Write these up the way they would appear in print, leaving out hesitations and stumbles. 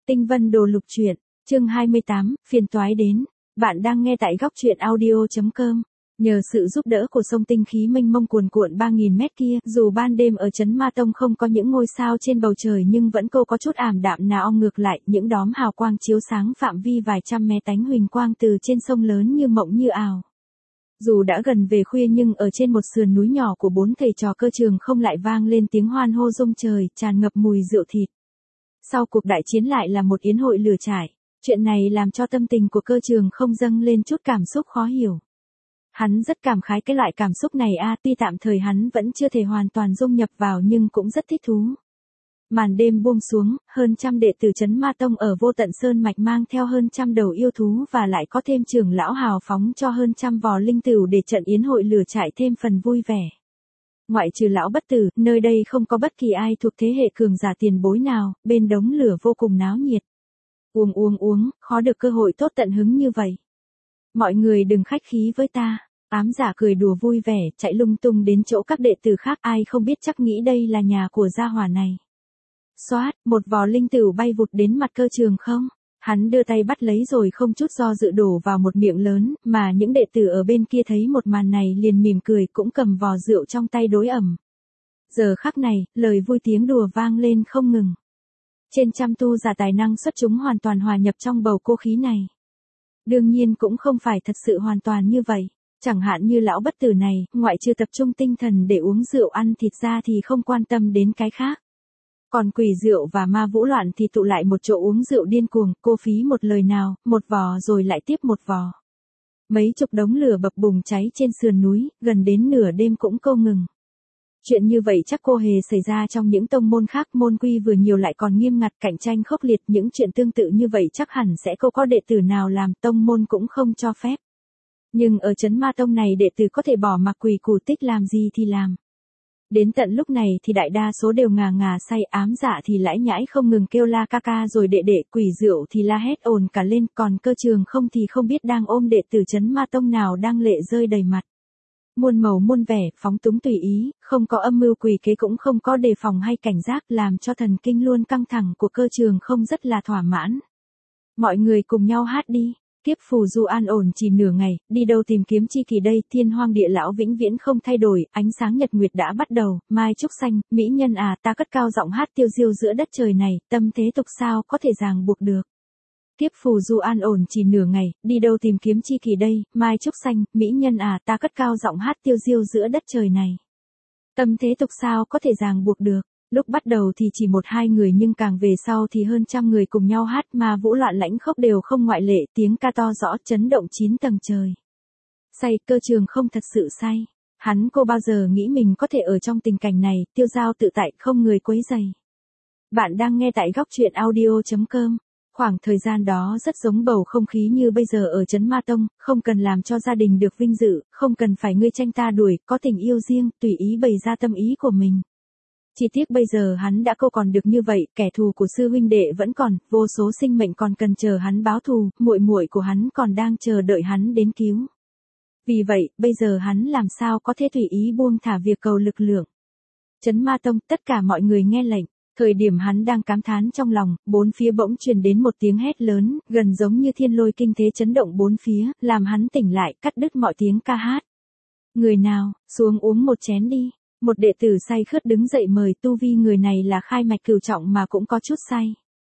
Tinh Vân Đồ Lục Truyện, chương 28, phiền toái đến. Bạn đang nghe tại góc truyện audio.com. Nhờ sự giúp đỡ của sông tinh khí mênh mông cuồn cuộn 3.000 mét kia, dù ban đêm ở trấn Ma Tông không có những ngôi sao trên bầu trời nhưng vẫn có chút ảm đạm nào ngược lại, những đóm hào quang chiếu sáng phạm vi vài trăm mét tánh huỳnh quang từ trên sông lớn như mộng như ảo. Dù đã gần về khuya nhưng ở trên một sườn núi nhỏ của bốn thầy trò Cơ Trường không lại vang lên tiếng hoan hô rung trời, tràn ngập mùi rượu thịt. Sau cuộc đại chiến lại là một yến hội lửa trại. Chuyện này làm cho tâm tình của Cơ Trường không dâng lên chút cảm xúc khó hiểu. Hắn rất cảm khái cái loại cảm xúc này tuy tạm thời hắn vẫn chưa thể hoàn toàn dung nhập vào nhưng cũng rất thích thú. Màn đêm buông xuống, hơn trăm đệ tử trấn Ma Tông ở Vô Tận Sơn Mạch mang theo hơn trăm đầu yêu thú và lại có thêm trưởng lão hào phóng cho hơn trăm vò linh tửu để trận yến hội lửa trại thêm phần vui vẻ. Ngoại trừ lão bất tử, nơi đây không có bất kỳ ai thuộc thế hệ cường giả tiền bối nào, bên đống lửa vô cùng náo nhiệt. Uống, khó được cơ hội tốt tận hứng như vậy. Mọi người đừng khách khí với ta. Ám giả cười đùa vui vẻ, chạy lung tung đến chỗ các đệ tử khác, ai không biết chắc nghĩ đây là nhà của gia hỏa này. Xoát, một vò linh tửu bay vụt đến mặt Cơ Trường không. Hắn đưa tay bắt lấy rồi không chút do dự đổ vào một miệng lớn, mà những đệ tử ở bên kia thấy một màn này liền mỉm cười cũng cầm vò rượu trong tay đối ẩm. Giờ khắc này, lời vui tiếng đùa vang lên không ngừng. Trên trăm tu giả tài năng xuất chúng hoàn toàn hòa nhập trong bầu cô khí này. Đương nhiên cũng không phải thật sự hoàn toàn như vậy. Chẳng hạn như lão bất tử này, ngoại trừ tập trung tinh thần để uống rượu ăn thịt ra thì không quan tâm đến cái khác. Còn Quỷ Rượu và Ma Vũ Loạn thì tụ lại một chỗ uống rượu điên cuồng, cô phí một lời nào, một vò rồi lại tiếp một vò. Mấy chục đống lửa bập bùng cháy trên sườn núi, gần đến nửa đêm cũng câu ngừng. Chuyện như vậy chắc cô hề xảy ra trong những tông môn khác, môn quy vừa nhiều lại còn nghiêm ngặt, cạnh tranh khốc liệt, những chuyện tương tự như vậy chắc hẳn sẽ không có đệ tử nào làm, tông môn cũng không cho phép. Nhưng ở trấn Ma Tông này đệ tử có thể bỏ mặc quỷ củ tích làm gì thì làm. Đến tận lúc này thì đại đa số đều ngà say, ám dạ thì lãi nhãi không ngừng kêu la ca ca rồi đệ đệ, Quỷ Rượu thì la hét ồn cả lên, còn Cơ Trường không thì không biết đang ôm đệ tử trấn Ma Tông nào đang lệ rơi đầy mặt. Muôn màu muôn vẻ, phóng túng tùy ý, không có âm mưu quỷ kế cũng không có đề phòng hay cảnh giác, làm cho thần kinh luôn căng thẳng của Cơ Trường không rất là thỏa mãn. Mọi người cùng nhau hát đi. Kiếp phù du an ổn chỉ nửa ngày, đi đâu tìm kiếm chi kỳ đây, thiên hoang địa lão vĩnh viễn không thay đổi, ánh sáng nhật nguyệt đã bắt đầu, mai trúc xanh, mỹ nhân ta cất cao giọng hát tiêu diêu giữa đất trời này, tâm thế tục sao có thể ràng buộc được. Kiếp phù du an ổn chỉ nửa ngày, đi đâu tìm kiếm chi kỳ đây, mai trúc xanh, mỹ nhân ta cất cao giọng hát tiêu diêu giữa đất trời này. Tâm thế tục sao có thể ràng buộc được. Lúc bắt đầu thì chỉ một hai người nhưng càng về sau thì hơn trăm người cùng nhau hát, Ma Vũ Loạn lãnh khốc đều không ngoại lệ, tiếng ca to rõ chấn động 9 tầng trời. Say, Cơ Trường không thật sự say. Hắn cô bao giờ nghĩ mình có thể ở trong tình cảnh này, tiêu dao tự tại, không người quấy rầy. Bạn đang nghe tại góc truyện audio.com. Khoảng thời gian đó rất giống bầu không khí như bây giờ ở trấn Ma Tông, không cần làm cho gia đình được vinh dự, không cần phải ngươi tranh ta đuổi, có tình yêu riêng, tùy ý bày ra tâm ý của mình. Chỉ tiếc bây giờ hắn đã câu còn được như vậy, kẻ thù của sư huynh đệ vẫn còn, vô số sinh mệnh còn cần chờ hắn báo thù, muội muội của hắn còn đang chờ đợi hắn đến cứu. Vì vậy, bây giờ hắn làm sao có thể tùy ý buông thả việc cầu lực lượng. Trấn Ma Tông, tất cả mọi người nghe lệnh. Thời điểm hắn đang cảm thán trong lòng, bốn phía bỗng truyền đến một tiếng hét lớn, gần giống như thiên lôi kinh thế chấn động bốn phía, làm hắn tỉnh lại, cắt đứt mọi tiếng ca hát. Người nào, xuống uống một chén đi. Một đệ tử say khướt đứng dậy mời, tu vi người này là khai mạch cửu trọng mà cũng có chút say.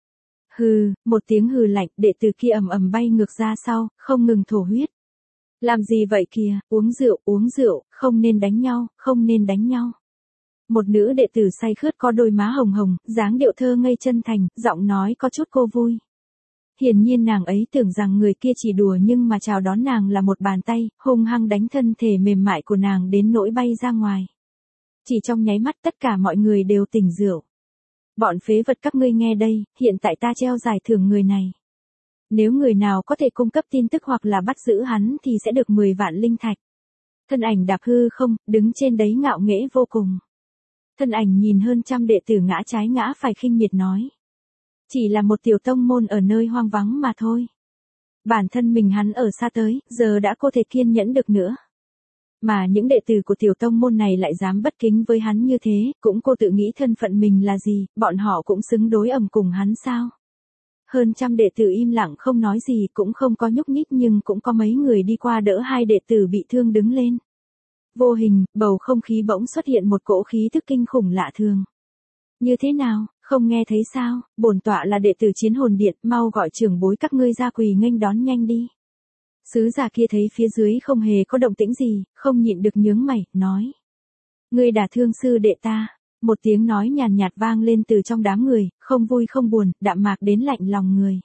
Hừ, một tiếng hừ lạnh, đệ tử kia ầm ầm bay ngược ra sau, không ngừng thổ huyết. Làm gì vậy kìa, uống rượu, không nên đánh nhau, không nên đánh nhau. Một nữ đệ tử say khướt có đôi má hồng hồng, dáng điệu thơ ngây chân thành, giọng nói có chút cô vui. Hiển nhiên nàng ấy tưởng rằng người kia chỉ đùa nhưng mà chào đón nàng là một bàn tay, hung hăng đánh thân thể mềm mại của nàng đến nỗi bay ra ngoài. Chỉ trong nháy mắt tất cả mọi người đều tỉnh rượu. Bọn phế vật các ngươi nghe đây, hiện tại ta treo giải thưởng người này. Nếu người nào có thể cung cấp tin tức hoặc là bắt giữ hắn thì sẽ được 10 vạn linh thạch. Thân ảnh đạp hư không, đứng trên đấy ngạo nghễ vô cùng. Thân ảnh nhìn hơn trăm đệ tử ngã trái ngã phải khinh miệt nói. Chỉ là một tiểu tông môn ở nơi hoang vắng mà thôi. Bản thân mình hắn ở xa tới, giờ đã có thể kiên nhẫn được nữa. Mà những đệ tử của tiểu tông môn này lại dám bất kính với hắn như thế, cũng cô tự nghĩ thân phận mình là gì, bọn họ cũng xứng đối ầm cùng hắn sao? Hơn trăm đệ tử im lặng không nói gì, cũng không có nhúc nhích, nhưng cũng có mấy người đi qua đỡ hai đệ tử bị thương đứng lên. Vô hình, bầu không khí bỗng xuất hiện một cỗ khí thức kinh khủng lạ thường. Như thế nào, không nghe thấy sao? Bổn tọa là đệ tử Chiến Hồn Điện, mau gọi trưởng bối các ngươi ra quỳ nghênh đón nhanh đi. Sứ giả kia thấy phía dưới không hề có động tĩnh gì, không nhịn được nhướng mày, nói. Ngươi đả thương sư đệ ta. Một tiếng nói nhàn nhạt vang lên từ trong đám người, không vui không buồn, đạm mạc đến lạnh lòng người.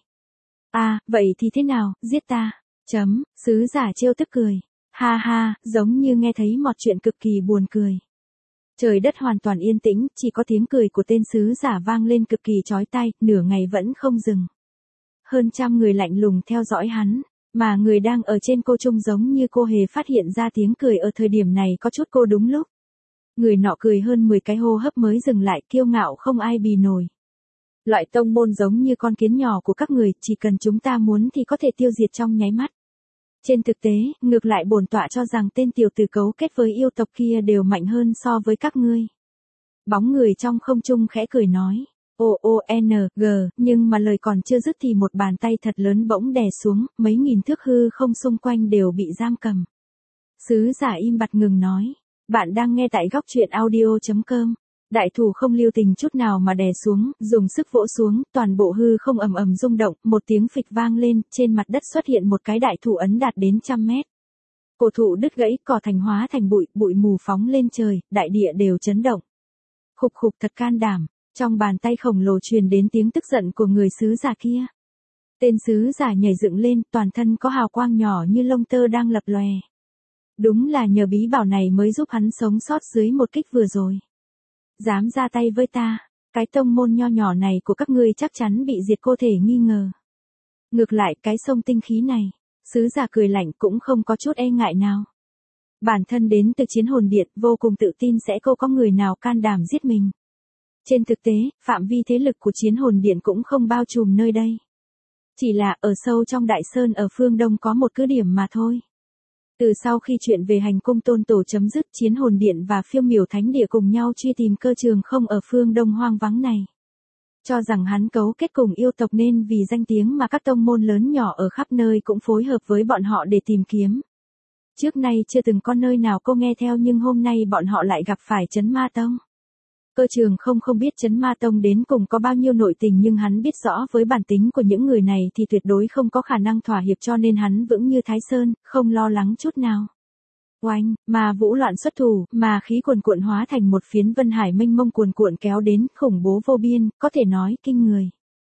Vậy thì thế nào, giết ta. Sứ giả trêu tức cười. Ha ha, giống như nghe thấy một chuyện cực kỳ buồn cười. Trời đất hoàn toàn yên tĩnh, chỉ có tiếng cười của tên sứ giả vang lên cực kỳ chói tai, nửa ngày vẫn không dừng. Hơn trăm người lạnh lùng theo dõi hắn, mà người đang ở trên cô trung giống như cô hề phát hiện ra tiếng cười ở thời điểm này có chút cô đúng lúc. Người nọ cười hơn 10 cái hô hấp mới dừng lại, kiêu ngạo không ai bì nổi. Loại tông môn giống như con kiến nhỏ của các người, chỉ cần chúng ta muốn thì có thể tiêu diệt trong nháy mắt. Trên thực tế, ngược lại bổn tọa cho rằng tên tiểu tử cấu kết với yêu tộc kia đều mạnh hơn so với các ngươi. Bóng người trong không trung khẽ cười nói. O-O-N-G, nhưng mà lời còn chưa dứt thì một bàn tay thật lớn bỗng đè xuống, mấy nghìn thước hư không xung quanh đều bị giam cầm. Sứ giả im bặt ngừng nói. Bạn đang nghe tại góc truyện audio.com. Đại thủ không lưu tình chút nào mà đè xuống, dùng sức vỗ xuống, toàn bộ hư không ầm ầm rung động, một tiếng phịch vang lên, trên mặt đất xuất hiện một cái đại thụ ấn đạt đến 100 mét. Cổ thụ đứt gãy, cỏ thành hóa thành bụi, bụi mù phóng lên trời, đại địa đều chấn động. Khục khục thật can đảm, trong bàn tay khổng lồ truyền đến tiếng tức giận của người sứ giả kia. Tên sứ giả nhảy dựng lên, toàn thân có hào quang nhỏ như lông tơ đang lập lòe. Đúng là nhờ bí bảo này mới giúp hắn sống sót dưới một kích vừa rồi. Dám ra tay với ta, cái tông môn nho nhỏ này của các ngươi chắc chắn bị diệt cô thể nghi ngờ. Ngược lại cái sông tinh khí này, sứ giả cười lạnh cũng không có chút e ngại nào. Bản thân đến từ Chiến Hồn Điện, vô cùng tự tin sẽ không có người nào can đảm giết mình. Trên thực tế, phạm vi thế lực của Chiến Hồn Điện cũng không bao trùm nơi đây. Chỉ là ở sâu trong Đại Sơn ở phương Đông có một cứ điểm mà thôi. Từ sau khi chuyện về hành cung tôn tổ chấm dứt, Chiến Hồn Điện và Phiêu Miểu Thánh Địa cùng nhau truy tìm cơ trường không ở phương Đông hoang vắng này. Cho rằng hắn cấu kết cùng yêu tộc nên vì danh tiếng mà các tông môn lớn nhỏ ở khắp nơi cũng phối hợp với bọn họ để tìm kiếm. Trước nay chưa từng có nơi nào cô nghe theo, nhưng hôm nay bọn họ lại gặp phải Chấn Ma Tông. Cơ trường không biết Chấn Ma Tông đến cùng có bao nhiêu nội tình, nhưng hắn biết rõ với bản tính của những người này thì tuyệt đối không có khả năng thỏa hiệp, cho nên hắn vững như Thái Sơn, không lo lắng chút nào. Oanh, mà vũ loạn xuất thủ, mà khí cuồn cuộn hóa thành một phiến vân hải mênh mông cuồn cuộn kéo đến, khủng bố vô biên, có thể nói kinh người.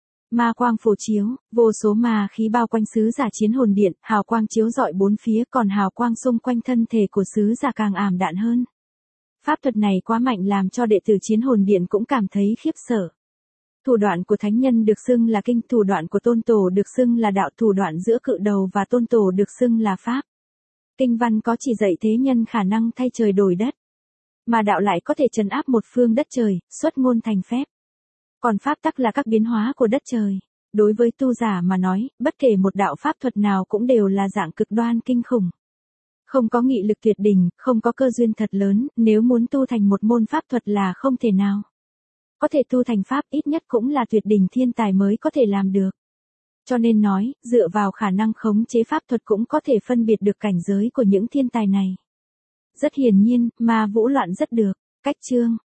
Ma quang phổ chiếu, vô số ma khí bao quanh sứ giả Chiến Hồn Điện, hào quang chiếu rọi bốn phía, còn hào quang xung quanh thân thể của sứ giả càng ảm đạm hơn. Pháp thuật này quá mạnh làm cho đệ tử Chiến Hồn Điện cũng cảm thấy khiếp sợ. Thủ đoạn của thánh nhân được xưng là kinh, thủ đoạn của tôn tổ được xưng là đạo, thủ đoạn giữa cự đầu và tôn tổ được xưng là pháp. Kinh văn có chỉ dạy thế nhân khả năng thay trời đổi đất, mà đạo lại có thể trấn áp một phương đất trời, xuất ngôn thành phép. Còn pháp tắc là các biến hóa của đất trời. Đối với tu giả mà nói, bất kể một đạo pháp thuật nào cũng đều là dạng cực đoan kinh khủng. Không có nghị lực tuyệt đỉnh, không có cơ duyên thật lớn, nếu muốn tu thành một môn pháp thuật là không thể nào. Có thể tu thành pháp ít nhất cũng là tuyệt đỉnh thiên tài mới có thể làm được. Cho nên nói, dựa vào khả năng khống chế pháp thuật cũng có thể phân biệt được cảnh giới của những thiên tài này. Rất hiển nhiên, ma vũ loạn rất được. Cách chương